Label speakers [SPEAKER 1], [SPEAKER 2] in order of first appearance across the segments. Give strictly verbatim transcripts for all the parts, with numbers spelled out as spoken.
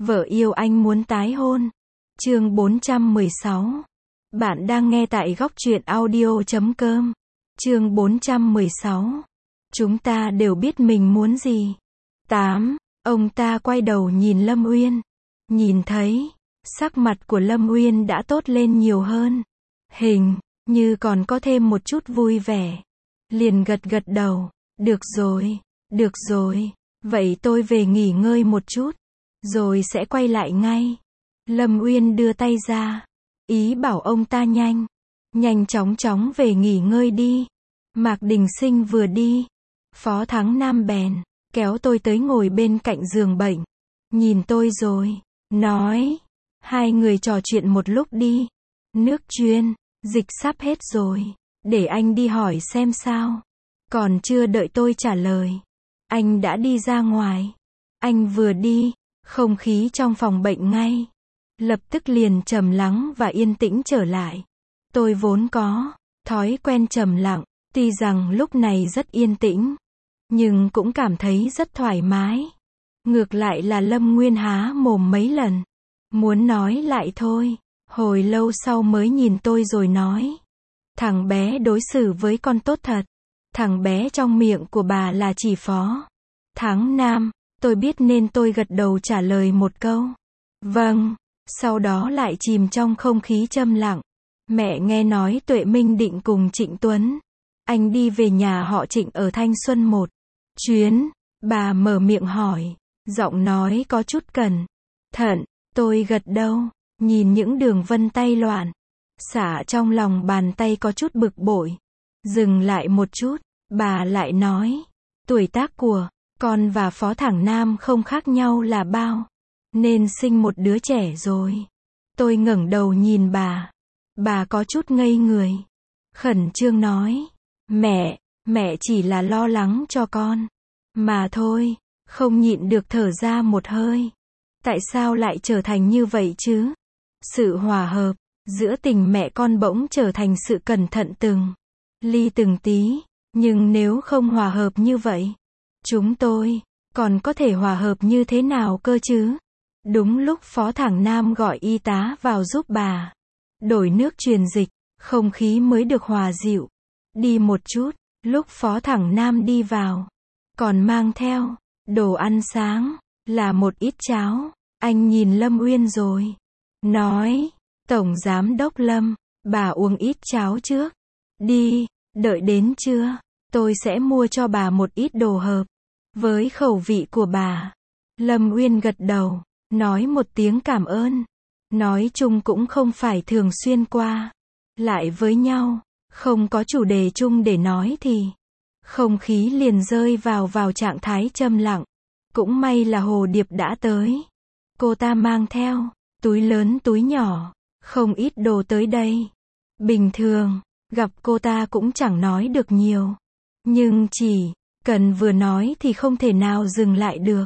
[SPEAKER 1] Vợ yêu anh muốn tái hôn. Chương bốn trăm mười sáu. Bạn đang nghe tại góc truyện audio chấm com. Chương bốn trăm mười sáu. Chúng ta đều biết mình muốn gì. tám. Ông ta quay đầu nhìn Lâm Uyên. Nhìn thấy, sắc mặt của Lâm Uyên đã tốt lên nhiều hơn. Hình như còn có thêm một chút vui vẻ. Liền gật gật đầu. Được rồi, được rồi. Vậy tôi về nghỉ ngơi một chút, rồi sẽ quay lại ngay. Lâm Uyên đưa tay ra, ý bảo ông ta nhanh, nhanh chóng chóng về nghỉ ngơi đi. Mạc Đình Sinh vừa đi, Phó Thắng Nam bèn kéo tôi tới ngồi bên cạnh giường bệnh. Nhìn tôi rồi, nói, hai người trò chuyện một lúc đi. Nước chuyên dịch sắp hết rồi, để anh đi hỏi xem sao. Còn chưa đợi tôi trả lời, anh đã đi ra ngoài. Anh vừa đi, không khí trong phòng bệnh ngay lập tức liền trầm lắng và yên tĩnh trở lại. Tôi vốn có thói quen trầm lặng, tuy rằng lúc này rất yên tĩnh, nhưng cũng cảm thấy rất thoải mái. Ngược lại là Lâm Nguyên há mồm mấy lần, muốn nói lại thôi. Hồi lâu sau mới nhìn tôi rồi nói, thằng bé đối xử với con tốt thật. Thằng bé trong miệng của bà là chỉ Phó Thắng Nam. Tôi biết nên tôi gật đầu trả lời một câu, vâng. Sau đó lại chìm trong không khí trầm lặng. Mẹ nghe nói Tuệ Minh định cùng Trịnh Tuấn Anh đi về nhà họ Trịnh ở Thanh Xuân một chuyến. Bà mở miệng hỏi, giọng nói có chút cẩn thận. Tôi gật đầu, nhìn những đường vân tay loạn xả trong lòng bàn tay có chút bực bội. Dừng lại một chút, bà lại nói, tuổi tác của con và Phó Thẳng Nam không khác nhau là bao, nên sinh một đứa trẻ rồi. Tôi ngẩng đầu nhìn bà. Bà có chút ngây người, khẩn trương nói, mẹ, mẹ chỉ là lo lắng cho con mà thôi. Không nhịn được thở ra một hơi. Tại sao lại trở thành như vậy chứ? Sự hòa hợp giữa tình mẹ con bỗng trở thành sự cẩn thận từng ly từng tí. Nhưng nếu không hòa hợp như vậy, chúng tôi còn có thể hòa hợp như thế nào cơ chứ? Đúng lúc Phó Thẳng Nam gọi y tá vào giúp bà đổi nước truyền dịch, không khí mới được hòa dịu đi một chút. Lúc Phó Thẳng Nam đi vào, còn mang theo đồ ăn sáng, là một ít cháo. Anh nhìn Lâm Uyên rồi nói, Tổng Giám Đốc Lâm, bà uống ít cháo trước đi, đợi đến trưa tôi sẽ mua cho bà một ít đồ hợp với khẩu vị của bà. Lâm Uyên gật đầu, nói một tiếng cảm ơn. Nói chung cũng không phải thường xuyên qua lại với nhau, không có chủ đề chung để nói thì không khí liền rơi vào vào trạng thái trầm lặng. Cũng may là Hồ Điệp đã tới. Cô ta mang theo túi lớn túi nhỏ, không ít đồ tới đây. Bình thường gặp cô ta cũng chẳng nói được nhiều, nhưng chỉ cần vừa nói thì không thể nào dừng lại được.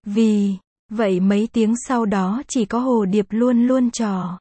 [SPEAKER 1] Vì vậy mấy tiếng sau đó chỉ có Hồ Điệp luôn luôn trò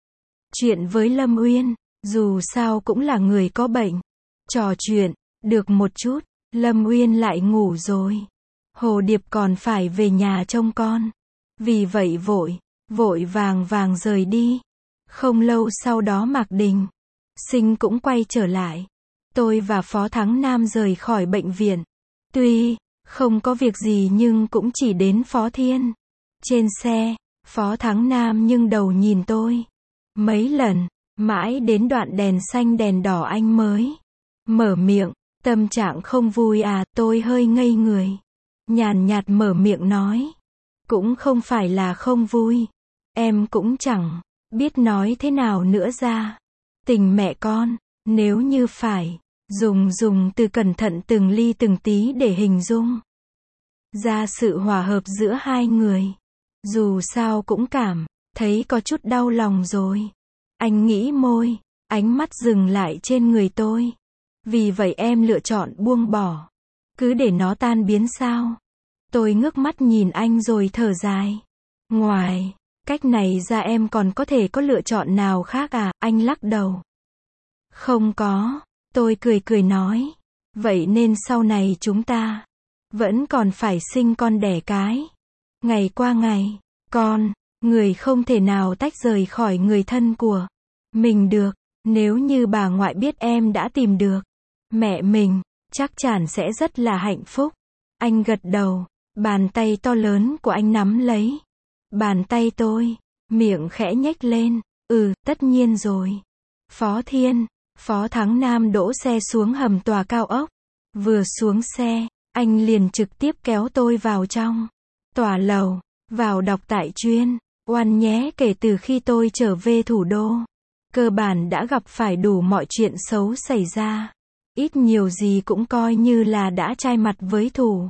[SPEAKER 1] chuyện với Lâm Uyên, dù sao cũng là người có bệnh. Trò chuyện được một chút, Lâm Uyên lại ngủ rồi. Hồ Điệp còn phải về nhà trông con, vì vậy vội vội vàng vàng rời đi. Không lâu sau đó Mạc Đình Sinh cũng quay trở lại. Tôi và Phó Thắng Nam rời khỏi bệnh viện. Tuy không có việc gì nhưng cũng chỉ đến Phó Thiên. Trên xe, Phó Thắng Nam nhưng đầu nhìn tôi mấy lần, mãi đến đoạn đèn xanh đèn đỏ anh mới mở miệng, tâm trạng không vui à? Tôi hơi ngây người, nhàn nhạt mở miệng nói, cũng không phải là không vui, em cũng chẳng biết nói thế nào nữa ra. Tình mẹ con, nếu như phải dùng dùng từ cẩn thận từng ly từng tí để hình dung ra sự hòa hợp giữa hai người, dù sao cũng cảm thấy có chút đau lòng rồi. Anh nghĩ môi, ánh mắt dừng lại trên người tôi. Vì vậy em lựa chọn buông bỏ, cứ để nó tan biến sao? Tôi ngước mắt nhìn anh rồi thở dài. Ngoài cách này ra em còn có thể có lựa chọn nào khác à? Anh lắc đầu. Không có. Tôi cười cười nói. Vậy nên sau này chúng ta vẫn còn phải sinh con đẻ cái. Ngày qua ngày, Con, người không thể nào tách rời khỏi người thân của mình được. Nếu như bà ngoại biết em đã tìm được mẹ mình, chắc chắn sẽ rất là hạnh phúc. Anh gật đầu, bàn tay to lớn của anh nắm lấy bàn tay tôi, miệng khẽ nhếch lên. Ừ, tất nhiên rồi. Phó Thiên, Phó Thắng Nam đỗ xe xuống hầm tòa cao ốc. Vừa xuống xe, anh liền trực tiếp kéo tôi vào trong tòa lầu, vào đọc tại chuyên. Oan nhé, kể từ khi tôi trở về thủ đô, cơ bản đã gặp phải đủ mọi chuyện xấu xảy ra. Ít nhiều gì cũng coi như là đã chai mặt với thủ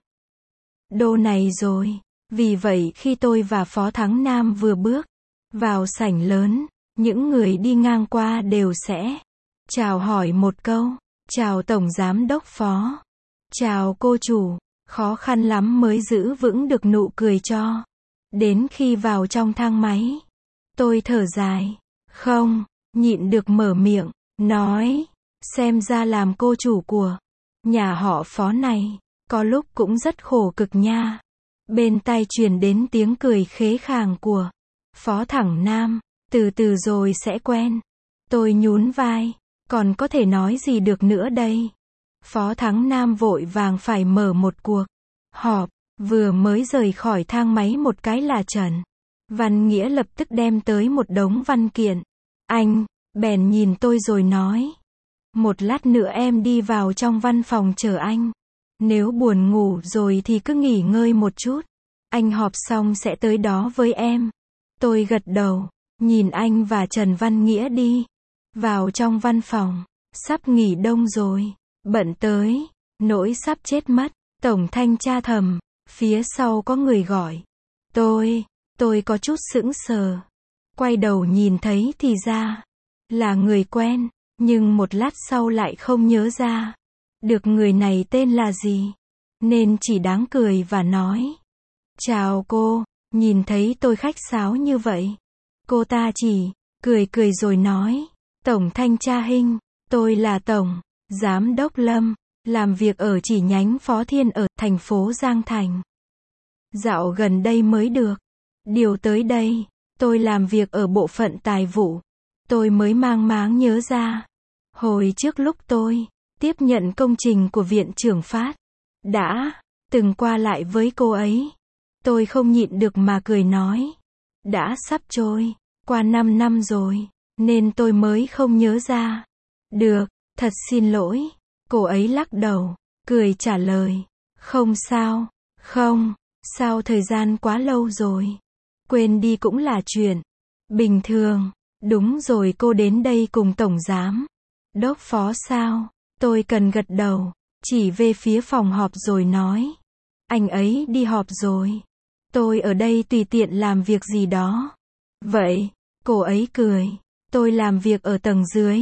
[SPEAKER 1] đô này rồi. Vì vậy khi tôi và Phó Thắng Nam vừa bước vào sảnh lớn, những người đi ngang qua đều sẽ chào hỏi một câu. Chào Tổng Giám đốc Phó. Chào cô chủ. Khó khăn lắm mới giữ vững được nụ cười cho đến khi vào trong thang máy. Tôi thở dài. Không nhịn được mở miệng, nói, xem ra làm cô chủ của nhà họ Phó này, có lúc cũng rất khổ cực nha. Bên tai truyền đến tiếng cười khế khàng của Phó Thẳng Nam. Từ từ rồi sẽ quen. Tôi nhún vai. Còn có thể nói gì được nữa đây? Phó Thắng Nam vội vàng phải mở một cuộc họp. Vừa mới rời khỏi thang máy một cái là Trần Văn Nghĩa lập tức đem tới một đống văn kiện. Anh bèn nhìn tôi rồi nói, một lát nữa em đi vào trong văn phòng chờ anh. Nếu buồn ngủ rồi thì cứ nghỉ ngơi một chút. Anh họp xong sẽ tới đó với em. Tôi gật đầu, nhìn anh và Trần Văn Nghĩa đi vào trong văn phòng. Sắp nghỉ đông rồi, bận tới nỗi sắp chết mất. Tổng thanh tra thầm, phía sau có người gọi. Tôi, tôi có chút sững sờ. Quay đầu nhìn thấy thì ra là người quen, nhưng một lát sau lại không nhớ ra được người này tên là gì, nên chỉ đáng cười và nói, chào cô. Nhìn thấy tôi khách sáo như vậy, cô ta chỉ cười cười rồi nói, Tổng thanh tra Hinh, tôi là Tổng Giám đốc Lâm, làm việc ở chi nhánh Phó Thiên ở thành phố Giang Thành. Dạo gần đây mới được điều tới đây. Tôi làm việc ở bộ phận tài vụ. Tôi mới mang máng nhớ ra, hồi trước lúc tôi tiếp nhận công trình của Viện trưởng Phát, đã từng qua lại với cô ấy. Tôi không nhịn được mà cười nói, đã sắp trôi qua năm năm rồi, nên tôi mới không nhớ ra được. Thật xin lỗi. Cô ấy lắc đầu, cười trả lời, không sao, không sao, thời gian quá lâu rồi, quên đi cũng là chuyện bình thường. Đúng rồi, cô đến đây cùng Tổng Giám đốc Phó sao? Tôi cần gật đầu, chỉ về phía phòng họp rồi nói, anh ấy đi họp rồi. Tôi ở đây tùy tiện làm việc gì đó. Vậy, cô ấy cười, tôi làm việc ở tầng dưới.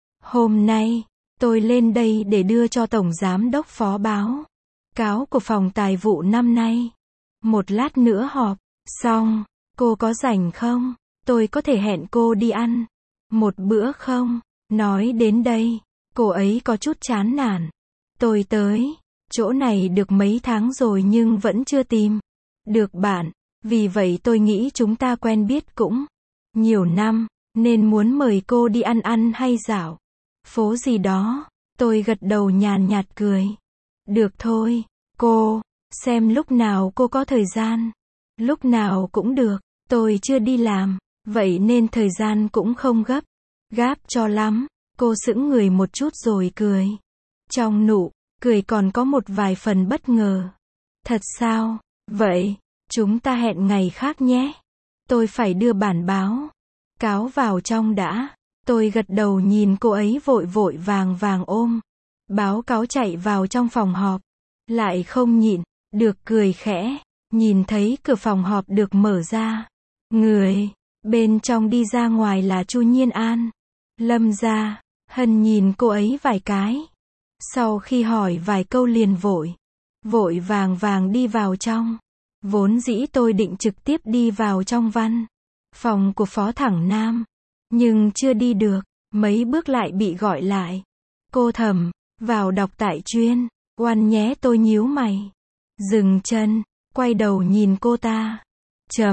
[SPEAKER 1] Hôm nay, tôi lên đây để đưa cho Tổng Giám đốc Phó báo cáo của phòng tài vụ năm nay. Một lát nữa họp xong, cô có rảnh không? Tôi có thể hẹn cô đi ăn một bữa không? Nói đến đây, cô ấy có chút chán nản. Tôi tới chỗ này được mấy tháng rồi nhưng vẫn chưa tìm được bạn. Vì vậy tôi nghĩ chúng ta quen biết cũng nhiều năm, nên muốn mời cô đi ăn ăn hay dạo phố gì đó. Tôi gật đầu nhàn nhạt cười. Được thôi, cô, xem lúc nào cô có thời gian. Lúc nào cũng được, tôi chưa đi làm, vậy nên thời gian cũng không gấp gáp cho lắm. Cô sững người một chút rồi cười. Trong nụ cười còn có một vài phần bất ngờ. Thật sao? Vậy, chúng ta hẹn ngày khác nhé. Tôi phải đưa bản báo cáo vào trong đã. Tôi gật đầu nhìn cô ấy vội vội vàng vàng ôm báo cáo chạy vào trong phòng họp. Lại không nhịn được cười khẽ, nhìn thấy cửa phòng họp được mở ra. Người bên trong đi ra ngoài là Chu Nhiên An. Lâm Gia Hân nhìn cô ấy vài cái. Sau khi hỏi vài câu liền vội vội vàng vàng đi vào trong. Vốn dĩ tôi định trực tiếp đi vào trong văn phòng của Phó Thẳng Nam, nhưng chưa đi được, mấy bước lại bị gọi lại. Cô Thẩm, vào đọc tại chuyên. Oan nhé, tôi nhíu mày, dừng chân, quay đầu nhìn cô ta. Chấm,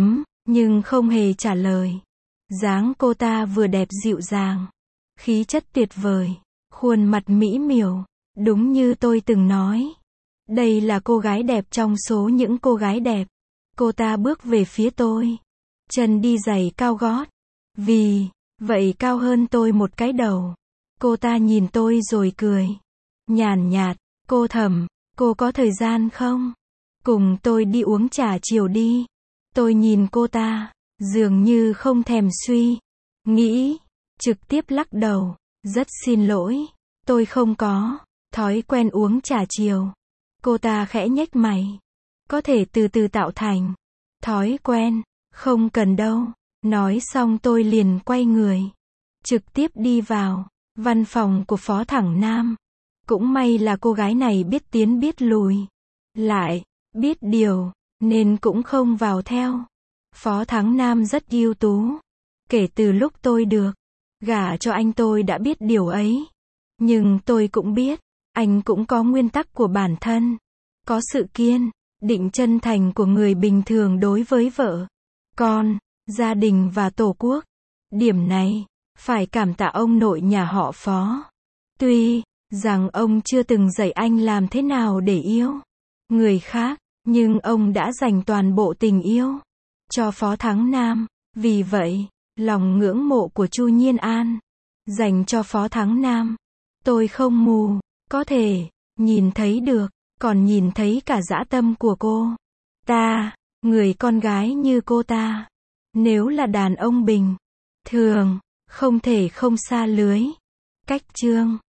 [SPEAKER 1] nhưng không hề trả lời. Dáng cô ta vừa đẹp dịu dàng, khí chất tuyệt vời, khuôn mặt mỹ miều, đúng như tôi từng nói. Đây là cô gái đẹp trong số những cô gái đẹp. Cô ta bước về phía tôi, chân đi giày cao gót, vì vậy cao hơn tôi một cái đầu. Cô ta nhìn tôi rồi cười, nhàn nhạt, cô Thẩm, cô có thời gian không? Cùng tôi đi uống trà chiều đi. Tôi nhìn cô ta, dường như không thèm suy nghĩ, trực tiếp lắc đầu, rất xin lỗi, tôi không có thói quen uống trà chiều. Cô ta khẽ nhếch mày, có thể từ từ tạo thành thói quen, không cần đâu. Nói xong tôi liền quay người, trực tiếp đi vào văn phòng của Phó Thẳng Nam. Cũng may là cô gái này biết tiến biết lùi, lại biết điều, nên cũng không vào theo. Phó Thắng Nam rất ưu tú. Kể từ lúc tôi được gả cho anh tôi đã biết điều ấy. Nhưng tôi cũng biết, anh cũng có nguyên tắc của bản thân. Có sự kiên định chân thành của người bình thường đối với vợ, con, gia đình và tổ quốc. Điểm này, phải cảm tạ ông nội nhà họ Phó. Tuy rằng ông chưa từng dạy anh làm thế nào để yêu người khác, nhưng ông đã dành toàn bộ tình yêu cho Phó Thắng Nam. Vì vậy, lòng ngưỡng mộ của Chu Nhiên An dành cho Phó Thắng Nam, tôi không mù, có thể nhìn thấy được, còn nhìn thấy cả dã tâm của cô ta. Người con gái như cô ta, nếu là đàn ông bình thường, không thể không xa lưới. Cách chương